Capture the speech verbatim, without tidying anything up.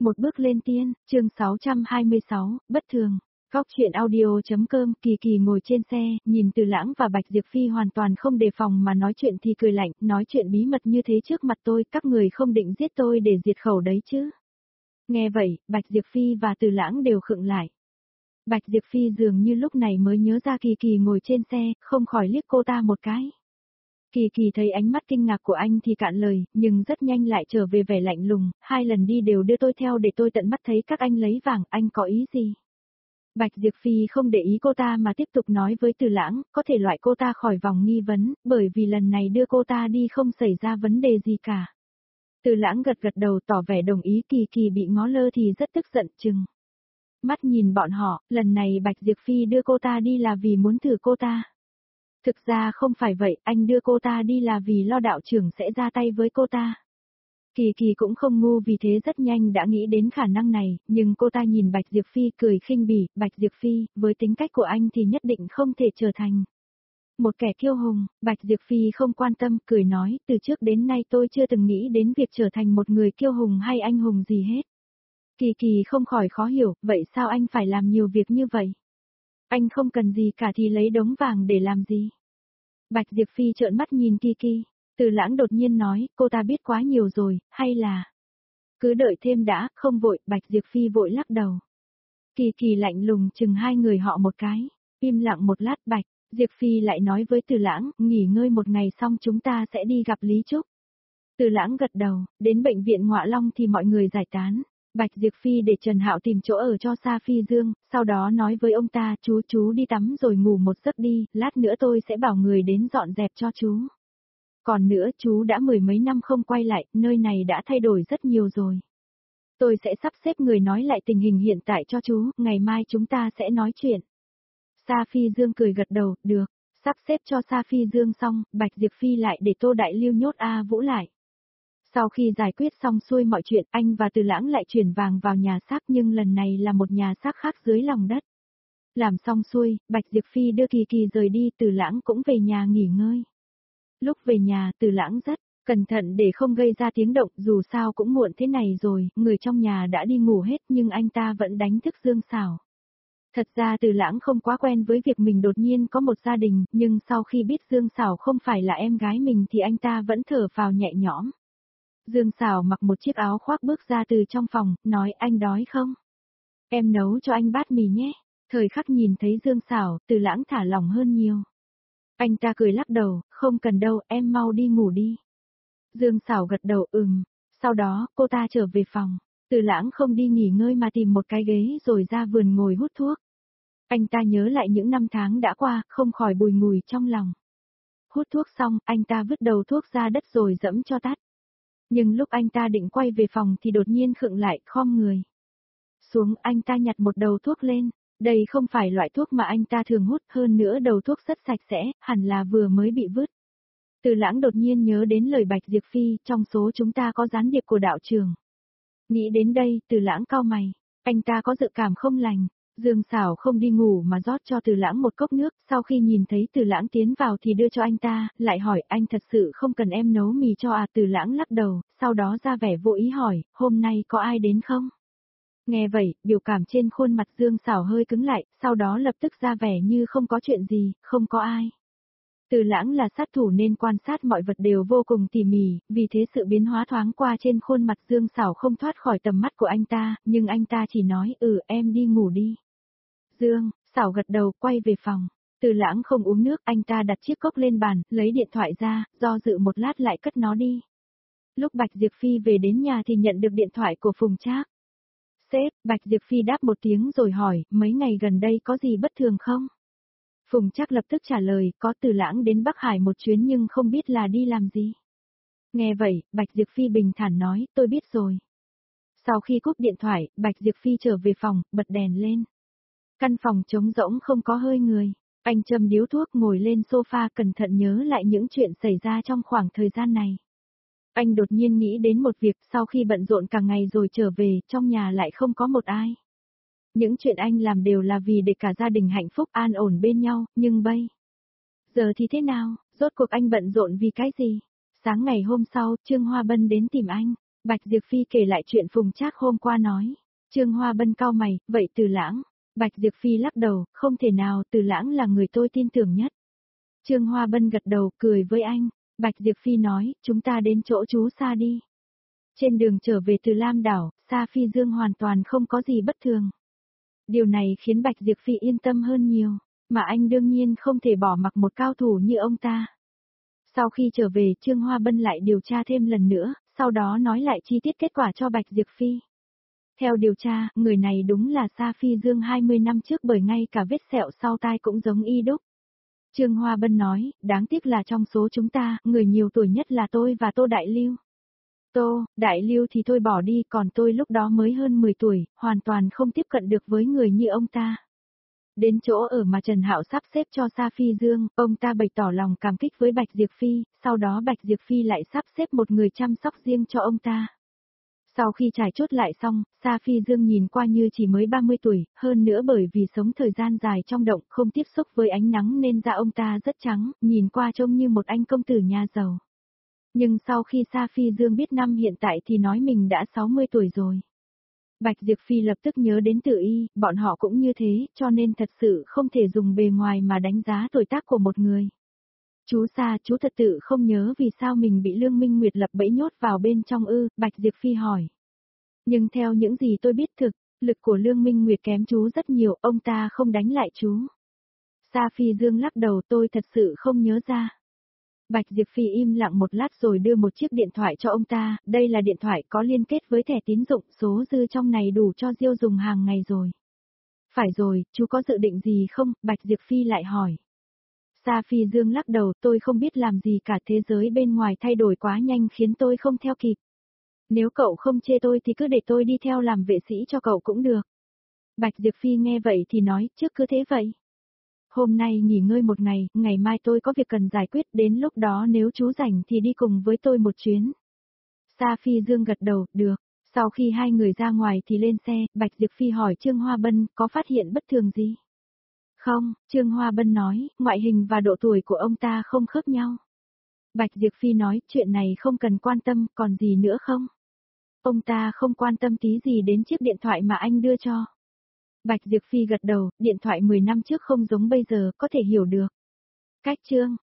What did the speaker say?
Một bước lên tiên, chương sáu trăm hai mươi sáu, bất thường. Góc chuyện audio.com. Kỳ Kỳ ngồi trên xe, nhìn Từ Lãng và Bạch Diệp Phi hoàn toàn không đề phòng mà nói chuyện thì cười lạnh, nói chuyện bí mật như thế trước mặt tôi, các người không định giết tôi để diệt khẩu đấy chứ. Nghe vậy, Bạch Diệp Phi và Từ Lãng đều khựng lại. Bạch Diệp Phi dường như lúc này mới nhớ ra Kỳ Kỳ ngồi trên xe, không khỏi liếc cô ta một cái. Kỳ Kỳ thấy ánh mắt kinh ngạc của anh thì cạn lời, nhưng rất nhanh lại trở về vẻ lạnh lùng, hai lần đi đều đưa tôi theo để tôi tận mắt thấy các anh lấy vàng, anh có ý gì? Bạch Diệp Phi không để ý cô ta mà tiếp tục nói với Từ Lãng, có thể loại cô ta khỏi vòng nghi vấn, bởi vì lần này đưa cô ta đi không xảy ra vấn đề gì cả. Từ Lãng gật gật đầu tỏ vẻ đồng ý. Kỳ Kỳ bị ngó lơ thì rất tức giận chừng mắt nhìn bọn họ, lần này Bạch Diệp Phi đưa cô ta đi là vì muốn thử cô ta. Thực ra không phải vậy, anh đưa cô ta đi là vì lo đạo trưởng sẽ ra tay với cô ta. Kỳ Kỳ cũng không ngu vì thế rất nhanh đã nghĩ đến khả năng này, nhưng cô ta nhìn Bạch Diệp Phi cười khinh bỉ, Bạch Diệp Phi, với tính cách của anh thì nhất định không thể trở thành một kẻ kiêu hùng. Bạch Diệp Phi không quan tâm, cười nói, từ trước đến nay tôi chưa từng nghĩ đến việc trở thành một người kiêu hùng hay anh hùng gì hết. Kỳ Kỳ không khỏi khó hiểu, vậy sao anh phải làm nhiều việc như vậy? Anh không cần gì cả thì lấy đống vàng để làm gì? Bạch Diệp Phi trợn mắt nhìn Kỳ Kỳ. Từ Lãng đột nhiên nói, cô ta biết quá nhiều rồi, hay là cứ đợi thêm đã, không vội. Bạch Diệp Phi vội lắc đầu. Kỳ Kỳ lạnh lùng chừng hai người họ một cái, im lặng một lát. Bạch Diệp Phi lại nói với Từ Lãng, nghỉ ngơi một ngày xong chúng ta sẽ đi gặp Lý Trúc. Từ Lãng gật đầu, đến bệnh viện Ngọa Long thì mọi người giải tán. Bạch Diệp Phi để Trần Hạo tìm chỗ ở cho Sa Phi Dương, sau đó nói với ông ta, chú chú đi tắm rồi ngủ một giấc đi, lát nữa tôi sẽ bảo người đến dọn dẹp cho chú. Còn nữa, chú đã mười mấy năm không quay lại, nơi này đã thay đổi rất nhiều rồi. Tôi sẽ sắp xếp người nói lại tình hình hiện tại cho chú, ngày mai chúng ta sẽ nói chuyện. Sa Phi Dương cười gật đầu, được. Sắp xếp cho Sa Phi Dương xong, Bạch Diệp Phi lại để Tô Đại Lưu nhốt A Vũ lại. Sau khi giải quyết xong xuôi mọi chuyện, anh và Từ Lãng lại chuyển vàng vào nhà xác, nhưng lần này là một nhà xác khác dưới lòng đất. Làm xong xuôi, Bạch Diệp Phi đưa Kỳ Kỳ rời đi, Từ Lãng cũng về nhà nghỉ ngơi. Lúc về nhà, Từ Lãng rất cẩn thận để không gây ra tiếng động, dù sao cũng muộn thế này rồi, người trong nhà đã đi ngủ hết nhưng anh ta vẫn đánh thức Dương Sảo. Thật ra Từ Lãng không quá quen với việc mình đột nhiên có một gia đình, nhưng sau khi biết Dương Sảo không phải là em gái mình thì anh ta vẫn thở phào nhẹ nhõm. Dương Sảo mặc một chiếc áo khoác bước ra từ trong phòng, nói, anh đói không? Em nấu cho anh bát mì nhé. Thời khắc nhìn thấy Dương Sảo, Từ Lãng thả lỏng hơn nhiều. Anh ta cười lắc đầu, không cần đâu, em mau đi ngủ đi. Dương Sảo gật đầu, ừm. Sau đó, cô ta trở về phòng. Từ Lãng không đi nghỉ ngơi mà tìm một cái ghế rồi ra vườn ngồi hút thuốc. Anh ta nhớ lại những năm tháng đã qua, không khỏi bùi ngùi trong lòng. Hút thuốc xong, anh ta vứt đầu thuốc ra đất rồi dẫm cho tắt. Nhưng lúc anh ta định quay về phòng thì đột nhiên khựng lại, khom người xuống, anh ta nhặt một đầu thuốc lên. Đây không phải loại thuốc mà anh ta thường hút, hơn nữa đầu thuốc rất sạch sẽ, hẳn là vừa mới bị vứt. Từ Lãng đột nhiên nhớ đến lời Bạch Diệp Phi, trong số chúng ta có gián điệp của đạo trường. Nghĩ đến đây, Từ Lãng cau mày, anh ta có dự cảm không lành. Dương Sảo không đi ngủ mà rót cho Từ Lãng một cốc nước, sau khi nhìn thấy Từ Lãng tiến vào thì đưa cho anh ta, lại hỏi, anh thật sự không cần em nấu mì cho à? Từ Lãng lắc đầu, sau đó ra vẻ vô ý hỏi, hôm nay có ai đến không? Nghe vậy, biểu cảm trên khuôn mặt Dương Sảo hơi cứng lại, sau đó lập tức ra vẻ như không có chuyện gì, không có ai. Từ Lãng là sát thủ nên quan sát mọi vật đều vô cùng tỉ mỉ, vì thế sự biến hóa thoáng qua trên khuôn mặt Dương Sảo không thoát khỏi tầm mắt của anh ta, nhưng anh ta chỉ nói, ừ, em đi ngủ đi. Dương Sảo gật đầu, quay về phòng. Từ Lãng không uống nước, anh ta đặt chiếc cốc lên bàn, lấy điện thoại ra, do dự một lát lại cất nó đi. Lúc Bạch Diệp Phi về đến nhà thì nhận được điện thoại của Phùng Trác. Sếp, Bạch Diệp Phi đáp một tiếng rồi hỏi, mấy ngày gần đây có gì bất thường không? Phùng Trác lập tức trả lời, có. Từ Lãng đến Bắc Hải một chuyến nhưng không biết là đi làm gì. Nghe vậy, Bạch Diệp Phi bình thản nói, tôi biết rồi. Sau khi cúp điện thoại, Bạch Diệp Phi trở về phòng, bật đèn lên. Căn phòng trống rỗng không có hơi người. Anh châm điếu thuốc ngồi lên sofa cẩn thận nhớ lại những chuyện xảy ra trong khoảng thời gian này. Anh đột nhiên nghĩ đến một việc, sau khi bận rộn cả ngày rồi trở về, trong nhà lại không có một ai. Những chuyện anh làm đều là vì để cả gia đình hạnh phúc an ổn bên nhau, nhưng bây giờ thì thế nào, rốt cuộc anh bận rộn vì cái gì? Sáng ngày hôm sau, Trương Hoa Bân đến tìm anh. Bạch Diệp Phi kể lại chuyện Phùng Trác hôm qua nói. Trương Hoa Bân cau mày, vậy Từ Lãng? Bạch Diệp Phi lắc đầu, không thể nào, Từ Lãng là người tôi tin tưởng nhất. Trương Hoa Bân gật đầu, cười với anh. Bạch Diệp Phi nói, chúng ta đến chỗ chú Sa đi. Trên đường trở về từ Lam Đảo, Sa Phi Dương hoàn toàn không có gì bất thường. Điều này khiến Bạch Diệp Phi yên tâm hơn nhiều, mà anh đương nhiên không thể bỏ mặc một cao thủ như ông ta. Sau khi trở về, Trương Hoa Bân lại điều tra thêm lần nữa, sau đó nói lại chi tiết kết quả cho Bạch Diệp Phi. Theo điều tra, người này đúng là Sa Phi Dương hai mươi năm trước bởi ngay cả vết sẹo sau tai cũng giống y đúc. Trương Hoa Bân nói, đáng tiếc là trong số chúng ta, người nhiều tuổi nhất là tôi và Tô Đại Lưu. Tô, Đại Lưu thì tôi bỏ đi, còn tôi lúc đó mới hơn mười tuổi, hoàn toàn không tiếp cận được với người như ông ta. Đến chỗ ở mà Trần Hạo sắp xếp cho Sa Phi Dương, ông ta bày tỏ lòng cảm kích với Bạch Diệp Phi, sau đó Bạch Diệp Phi lại sắp xếp một người chăm sóc riêng cho ông ta. Sau khi trải chốt lại xong, Sa Phi Dương nhìn qua như chỉ mới ba mươi tuổi, hơn nữa bởi vì sống thời gian dài trong động không tiếp xúc với ánh nắng nên da ông ta rất trắng, nhìn qua trông như một anh công tử nhà giàu. Nhưng sau khi Sa Phi Dương biết năm hiện tại thì nói mình đã sáu mươi tuổi rồi. Bạch Diệp Phi lập tức nhớ đến Tử Y, bọn họ cũng như thế, cho nên thật sự không thể dùng bề ngoài mà đánh giá tuổi tác của một người. Chú Sa, chú thật sự không nhớ vì sao mình bị Lương Minh Nguyệt lập bẫy nhốt vào bên trong ư, Bạch Diệp Phi hỏi. Nhưng theo những gì tôi biết thực, lực của Lương Minh Nguyệt kém chú rất nhiều, ông ta không đánh lại chú. Sa Phi Dương lắc đầu, tôi thật sự không nhớ ra. Bạch Diệp Phi im lặng một lát rồi đưa một chiếc điện thoại cho ông ta, đây là điện thoại có liên kết với thẻ tín dụng, số dư trong này đủ cho Diêu dùng hàng ngày rồi. Phải rồi, chú có dự định gì không? Bạch Diệp Phi lại hỏi. Sa Phi Dương lắc đầu, tôi không biết làm gì cả, thế giới bên ngoài thay đổi quá nhanh khiến tôi không theo kịp. Nếu cậu không chê tôi thì cứ để tôi đi theo làm vệ sĩ cho cậu cũng được. Bạch Diệp Phi nghe vậy thì nói, trước cứ thế vậy. Hôm nay nghỉ ngơi một ngày, ngày mai tôi có việc cần giải quyết, đến lúc đó nếu chú rảnh thì đi cùng với tôi một chuyến. Sa Phi Dương gật đầu, được. Sau khi hai người ra ngoài thì lên xe, Bạch Diệp Phi hỏi Trương Hoa Bân, có phát hiện bất thường gì? Không, Trương Hoa Bân nói, ngoại hình và độ tuổi của ông ta không khớp nhau. Bạch Diệp Phi nói, chuyện này không cần quan tâm, còn gì nữa không? Ông ta không quan tâm tí gì đến chiếc điện thoại mà anh đưa cho. Bạch Diệp Phi gật đầu, điện thoại mười năm trước không giống bây giờ, có thể hiểu được. Cách chương